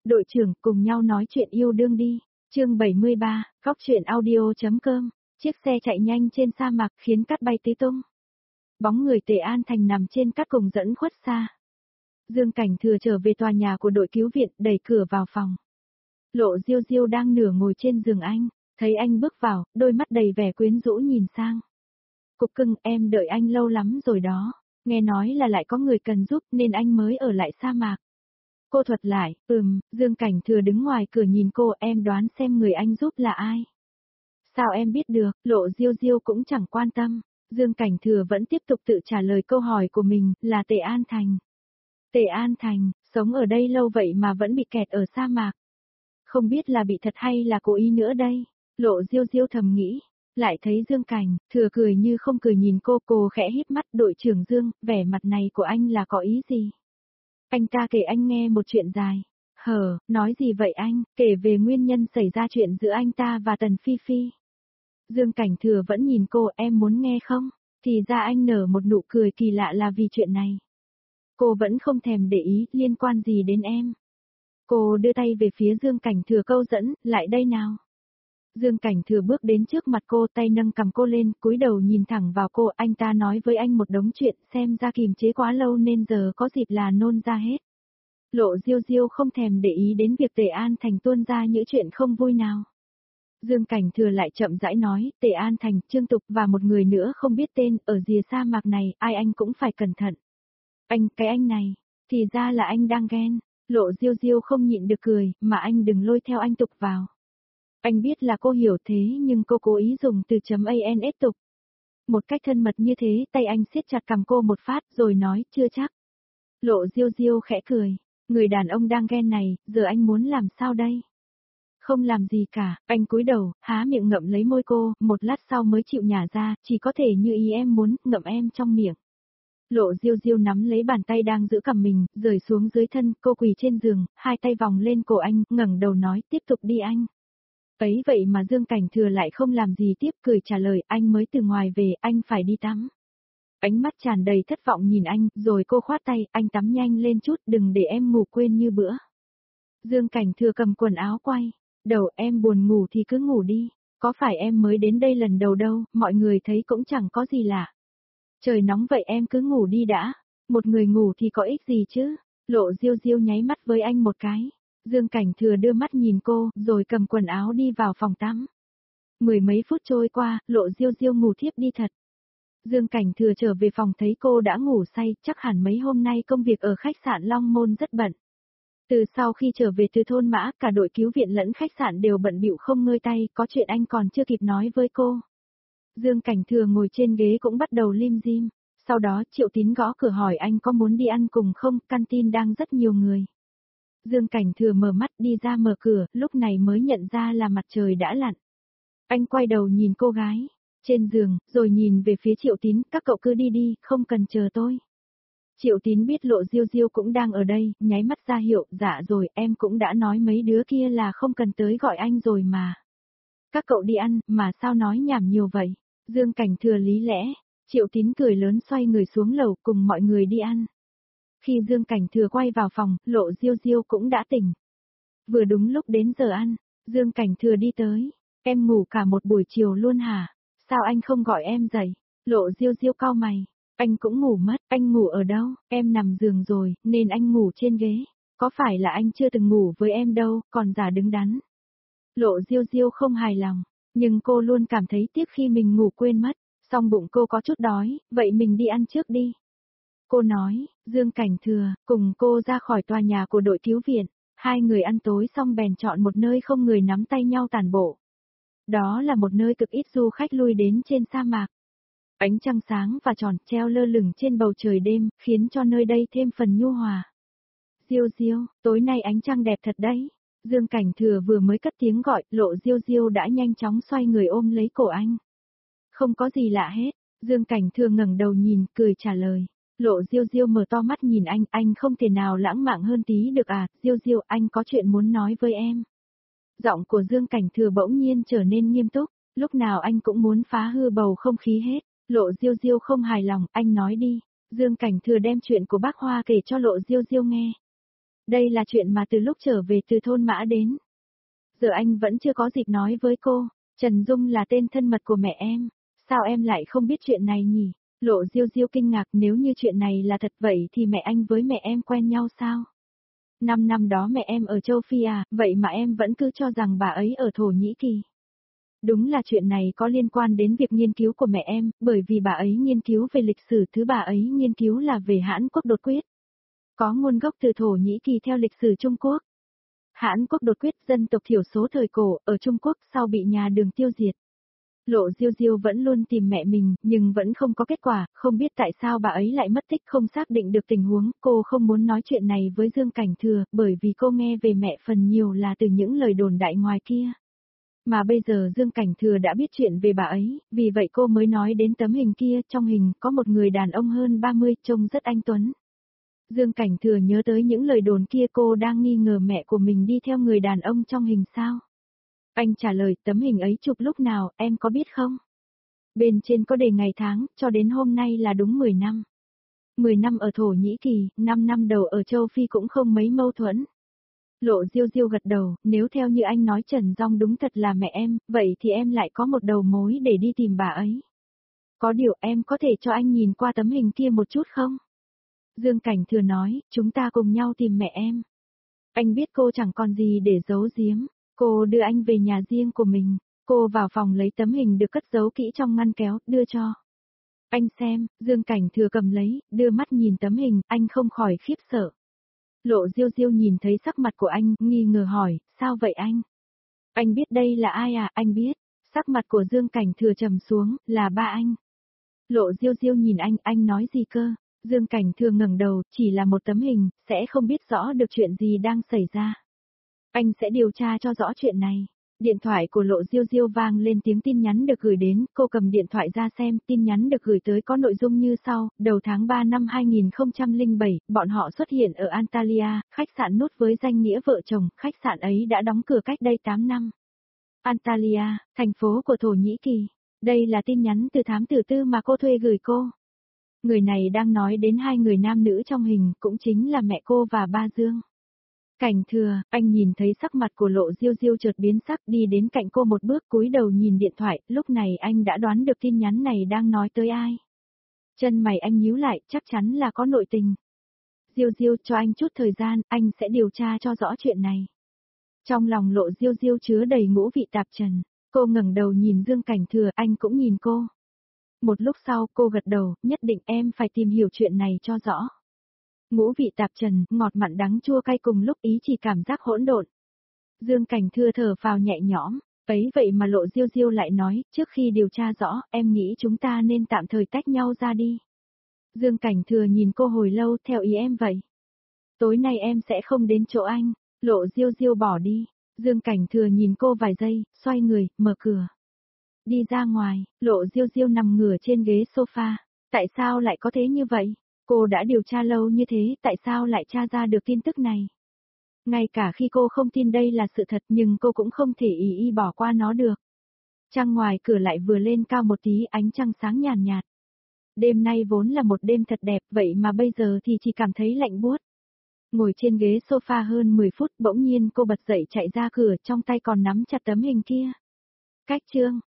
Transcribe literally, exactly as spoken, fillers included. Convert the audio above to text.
Đội trưởng, cùng nhau nói chuyện yêu đương đi. Chương bảy mươi ba, Cóc truyện audio.com. Chiếc xe chạy nhanh trên sa mạc khiến cát bay tứ tung. Bóng người Tề An Thành nằm trên cát cùng dẫn khuất xa. Dương Cảnh Thừa trở về tòa nhà của đội cứu viện, đẩy cửa vào phòng. Lộ Diêu Diêu đang nửa ngồi trên giường anh, thấy anh bước vào, đôi mắt đầy vẻ quyến rũ nhìn sang. Cục cưng, em đợi anh lâu lắm rồi đó, nghe nói là lại có người cần giúp nên anh mới ở lại sa mạc. Cô thuật lại, ừm, Dương Cảnh Thừa đứng ngoài cửa nhìn cô, em đoán xem người anh giúp là ai. Sao em biết được, Lộ Diêu Diêu cũng chẳng quan tâm. Dương Cảnh Thừa vẫn tiếp tục tự trả lời câu hỏi của mình, là Tề An Thành. Tề An Thành, sống ở đây lâu vậy mà vẫn bị kẹt ở sa mạc. Không biết là bị thật hay là cố ý nữa đây. Lộ Diêu Diêu thầm nghĩ, lại thấy Dương Cảnh Thừa cười như không cười nhìn cô, cô khẽ híp mắt. Đội trưởng Dương, vẻ mặt này của anh là có ý gì? Anh ta kể anh nghe một chuyện dài. Hờ, nói gì vậy anh, kể về nguyên nhân xảy ra chuyện giữa anh ta và Tần Phi Phi. Dương Cảnh Thừa vẫn nhìn cô, em muốn nghe không? Thì ra anh nở một nụ cười kỳ lạ là vì chuyện này. Cô vẫn không thèm để ý, liên quan gì đến em? Cô đưa tay về phía Dương Cảnh Thừa câu dẫn, lại đây nào. Dương Cảnh Thừa bước đến trước mặt cô, tay nâng cầm cô lên, cúi đầu nhìn thẳng vào cô, anh ta nói với anh một đống chuyện, xem ra kìm chế quá lâu nên giờ có dịp là nôn ra hết. Lộ Diêu Diêu không thèm để ý đến việc Tề An Thành tuôn ra những chuyện không vui nào. Dương Cảnh Thừa lại chậm rãi nói, Tề An Thành, Trương Tục và một người nữa không biết tên, ở rìa sa mạc này, ai anh cũng phải cẩn thận. Anh, cái anh này, thì ra là anh đang ghen. Lộ Diêu Diêu không nhịn được cười, mà anh đừng lôi theo anh Tục vào. Anh biết là cô hiểu thế nhưng cô cố ý dùng từ chấm ans Tục. Một cách thân mật như thế, tay anh siết chặt cằm cô một phát rồi nói, chưa chắc. Lộ Diêu Diêu khẽ cười, người đàn ông đang ghen này, giờ anh muốn làm sao đây? Không làm gì cả, anh cúi đầu, há miệng ngậm lấy môi cô, một lát sau mới chịu nhả ra, chỉ có thể như ý em muốn, ngậm em trong miệng. Lộ Diêu Diêu nắm lấy bàn tay đang giữ cằm mình, rời xuống dưới thân, cô quỳ trên giường, hai tay vòng lên cổ anh, ngẩng đầu nói, tiếp tục đi anh. Ấy vậy mà Dương Cảnh Thừa lại không làm gì tiếp, cười trả lời, anh mới từ ngoài về, anh phải đi tắm. Ánh mắt tràn đầy thất vọng nhìn anh, rồi cô khoát tay, anh tắm nhanh lên chút, đừng để em ngủ quên như bữa. Dương Cảnh Thừa cầm quần áo quay, đầu em buồn ngủ thì cứ ngủ đi, có phải em mới đến đây lần đầu đâu, mọi người thấy cũng chẳng có gì lạ. Trời nóng vậy em cứ ngủ đi đã, một người ngủ thì có ích gì chứ. Lộ Diêu Diêu nháy mắt với anh một cái. Dương Cảnh Thừa đưa mắt nhìn cô, rồi cầm quần áo đi vào phòng tắm. Mười mấy phút trôi qua, Lộ Diêu Diêu ngủ thiếp đi thật. Dương Cảnh Thừa trở về phòng thấy cô đã ngủ say, chắc hẳn mấy hôm nay công việc ở khách sạn Long Môn rất bận. Từ sau khi trở về từ thôn Mã, cả đội cứu viện lẫn khách sạn đều bận bịu không ngơi tay, có chuyện anh còn chưa kịp nói với cô. Dương Cảnh Thừa ngồi trên ghế cũng bắt đầu lim dim. Sau đó Triệu Tín gõ cửa hỏi anh có muốn đi ăn cùng không, canteen đang rất nhiều người. Dương Cảnh Thừa mở mắt đi ra mở cửa, lúc này mới nhận ra là mặt trời đã lặn. Anh quay đầu nhìn cô gái trên giường, rồi nhìn về phía Triệu Tín, các cậu cứ đi đi, không cần chờ tôi. Triệu Tín biết Lộ Diêu Diêu cũng đang ở đây, nháy mắt ra hiệu, dạ rồi, em cũng đã nói mấy đứa kia là không cần tới gọi anh rồi mà. Các cậu đi ăn, mà sao nói nhảm nhiều vậy? Dương Cảnh Thừa lý lẽ. Triệu Tín cười lớn xoay người xuống lầu cùng mọi người đi ăn. Khi Dương Cảnh Thừa quay vào phòng, Lộ Diêu Diêu cũng đã tỉnh. Vừa đúng lúc đến giờ ăn, Dương Cảnh Thừa đi tới. Em ngủ cả một buổi chiều luôn hả? Sao anh không gọi em dậy? Lộ Diêu Diêu cau mày. Anh cũng ngủ mất, anh ngủ ở đâu? Em nằm giường rồi, nên anh ngủ trên ghế. Có phải là anh chưa từng ngủ với em đâu, còn giả đứng đắn. Lộ Diêu Diêu không hài lòng, nhưng cô luôn cảm thấy tiếc khi mình ngủ quên mất. Song bụng cô có chút đói, vậy mình đi ăn trước đi. Cô nói, Dương Cảnh Thừa, cùng cô ra khỏi tòa nhà của đội cứu viện. Hai người ăn tối xong bèn chọn một nơi không người nắm tay nhau tản bộ. Đó là một nơi cực ít du khách lui đến trên sa mạc. Ánh trăng sáng và tròn treo lơ lửng trên bầu trời đêm, khiến cho nơi đây thêm phần nhu hòa. Diêu Diêu, tối nay ánh trăng đẹp thật đấy. Dương Cảnh Thừa vừa mới cất tiếng gọi, Lộ Diêu Diêu đã nhanh chóng xoay người ôm lấy cổ anh. Không có gì lạ hết, Dương Cảnh Thừa ngẩng đầu nhìn, cười trả lời. Lộ Diêu Diêu mở to mắt nhìn anh, anh không thể nào lãng mạn hơn tí được à, Diêu Diêu, anh có chuyện muốn nói với em. Giọng của Dương Cảnh Thừa bỗng nhiên trở nên nghiêm túc, lúc nào anh cũng muốn phá hư bầu không khí hết. Lộ Diêu Diêu không hài lòng, anh nói đi. Dương Cảnh Thừa đem chuyện của bác Hoa kể cho Lộ Diêu Diêu nghe. Đây là chuyện mà từ lúc trở về từ thôn Mã đến. Giờ anh vẫn chưa có dịp nói với cô, Trần Dung là tên thân mật của mẹ em. Sao em lại không biết chuyện này nhỉ? Lộ Diêu Diêu kinh ngạc, nếu như chuyện này là thật vậy thì mẹ anh với mẹ em quen nhau sao? Năm năm đó mẹ em ở châu Phi à, vậy mà em vẫn cứ cho rằng bà ấy ở Thổ Nhĩ Kỳ. Đúng là chuyện này có liên quan đến việc nghiên cứu của mẹ em, bởi vì bà ấy nghiên cứu về lịch sử, thứ bà ấy nghiên cứu là về Hãn Quốc đột quyết. Có nguồn gốc từ Thổ Nhĩ Kỳ theo lịch sử Trung Quốc. Hãn Quốc đột quyết, dân tộc thiểu số thời cổ, ở Trung Quốc sau bị nhà Đường tiêu diệt. Lộ Diêu Diêu vẫn luôn tìm mẹ mình, nhưng vẫn không có kết quả, không biết tại sao bà ấy lại mất tích, không xác định được tình huống, cô không muốn nói chuyện này với Dương Cảnh Thừa, bởi vì cô nghe về mẹ phần nhiều là từ những lời đồn đại ngoài kia. Mà bây giờ Dương Cảnh Thừa đã biết chuyện về bà ấy, vì vậy cô mới nói đến tấm hình kia, trong hình có một người đàn ông hơn ba mươi, trông rất anh tuấn. Dương Cảnh Thừa nhớ tới những lời đồn kia, cô đang nghi ngờ mẹ của mình đi theo người đàn ông trong hình sao? Anh trả lời, tấm hình ấy chụp lúc nào, em có biết không? Bên trên có đề ngày tháng, cho đến hôm nay là đúng mười năm. mười năm ở Thổ Nhĩ Kỳ, năm năm đầu ở châu Phi cũng không mấy mâu thuẫn. Lộ Diêu Diêu gật đầu, nếu theo như anh nói Trần Dung đúng thật là mẹ em, vậy thì em lại có một đầu mối để đi tìm bà ấy. Có điều em có thể cho anh nhìn qua tấm hình kia một chút không? Dương Cảnh Thừa nói, chúng ta cùng nhau tìm mẹ em. Anh biết cô chẳng còn gì để giấu giếm. Cô đưa anh về nhà riêng của mình. Cô vào phòng lấy tấm hình được cất giấu kỹ trong ngăn kéo, đưa cho. Anh xem, Dương Cảnh Thừa cầm lấy, đưa mắt nhìn tấm hình, anh không khỏi khiếp sợ. Lộ Diêu Diêu nhìn thấy sắc mặt của anh, nghi ngờ hỏi, sao vậy anh? Anh biết đây là ai à, anh biết. Sắc mặt của Dương Cảnh Thừa trầm xuống, là ba anh. Lộ Diêu Diêu nhìn anh, anh nói gì cơ? Dương Cảnh Thừa ngẩng đầu, chỉ là một tấm hình, sẽ không biết rõ được chuyện gì đang xảy ra. Anh sẽ điều tra cho rõ chuyện này. Điện thoại của Lộ Diêu Diêu vang lên tiếng tin nhắn được gửi đến, cô cầm điện thoại ra xem, tin nhắn được gửi tới có nội dung như sau, đầu tháng ba năm hai nghìn không trăm lẻ bảy, bọn họ xuất hiện ở Antalya, khách sạn nút với danh nghĩa vợ chồng, khách sạn ấy đã đóng cửa cách đây tám năm. Antalya, thành phố của Thổ Nhĩ Kỳ. Đây là tin nhắn từ thám tử tư mà cô thuê gửi cô. Người này đang nói đến hai người nam nữ trong hình, cũng chính là mẹ cô và ba Dương. Cảnh Thừa, anh nhìn thấy sắc mặt của Lộ Diêu Diêu chợt biến sắc, đi đến cạnh cô một bước, cúi đầu nhìn điện thoại, lúc này anh đã đoán được tin nhắn này đang nói tới ai. Chân mày anh nhíu lại, chắc chắn là có nội tình. Diêu Diêu, cho anh chút thời gian, anh sẽ điều tra cho rõ chuyện này. Trong lòng Lộ Diêu Diêu chứa đầy ngũ vị tạp trần, cô ngẩng đầu nhìn Dương Cảnh Thừa, anh cũng nhìn cô. Một lúc sau cô gật đầu, nhất định em phải tìm hiểu chuyện này cho rõ. Ngũ vị tạp trần, ngọt mặn đắng chua cay cùng lúc, ý chỉ cảm giác hỗn độn. Dương Cảnh Thừa thở phào nhẹ nhõm, ấy vậy mà Lộ Diêu Diêu lại nói, trước khi điều tra rõ, em nghĩ chúng ta nên tạm thời tách nhau ra đi. Dương Cảnh Thừa nhìn cô hồi lâu, theo ý em vậy. Tối nay em sẽ không đến chỗ anh. Lộ Diêu Diêu bỏ đi. Dương Cảnh Thừa nhìn cô vài giây, xoay người, mở cửa. Đi ra ngoài, Lộ Diêu Diêu nằm ngửa trên ghế sofa. Tại sao lại có thế như vậy? Cô đã điều tra lâu như thế, tại sao lại tra ra được tin tức này? Ngay cả khi cô không tin đây là sự thật, nhưng cô cũng không thể ý y bỏ qua nó được. Trăng ngoài cửa lại vừa lên cao một tí, ánh trăng sáng nhàn nhạt, nhạt. Đêm nay vốn là một đêm thật đẹp, vậy mà bây giờ thì chỉ cảm thấy lạnh buốt. Ngồi trên ghế sofa hơn mười phút, bỗng nhiên cô bật dậy chạy ra cửa, trong tay còn nắm chặt tấm hình kia. Cách chương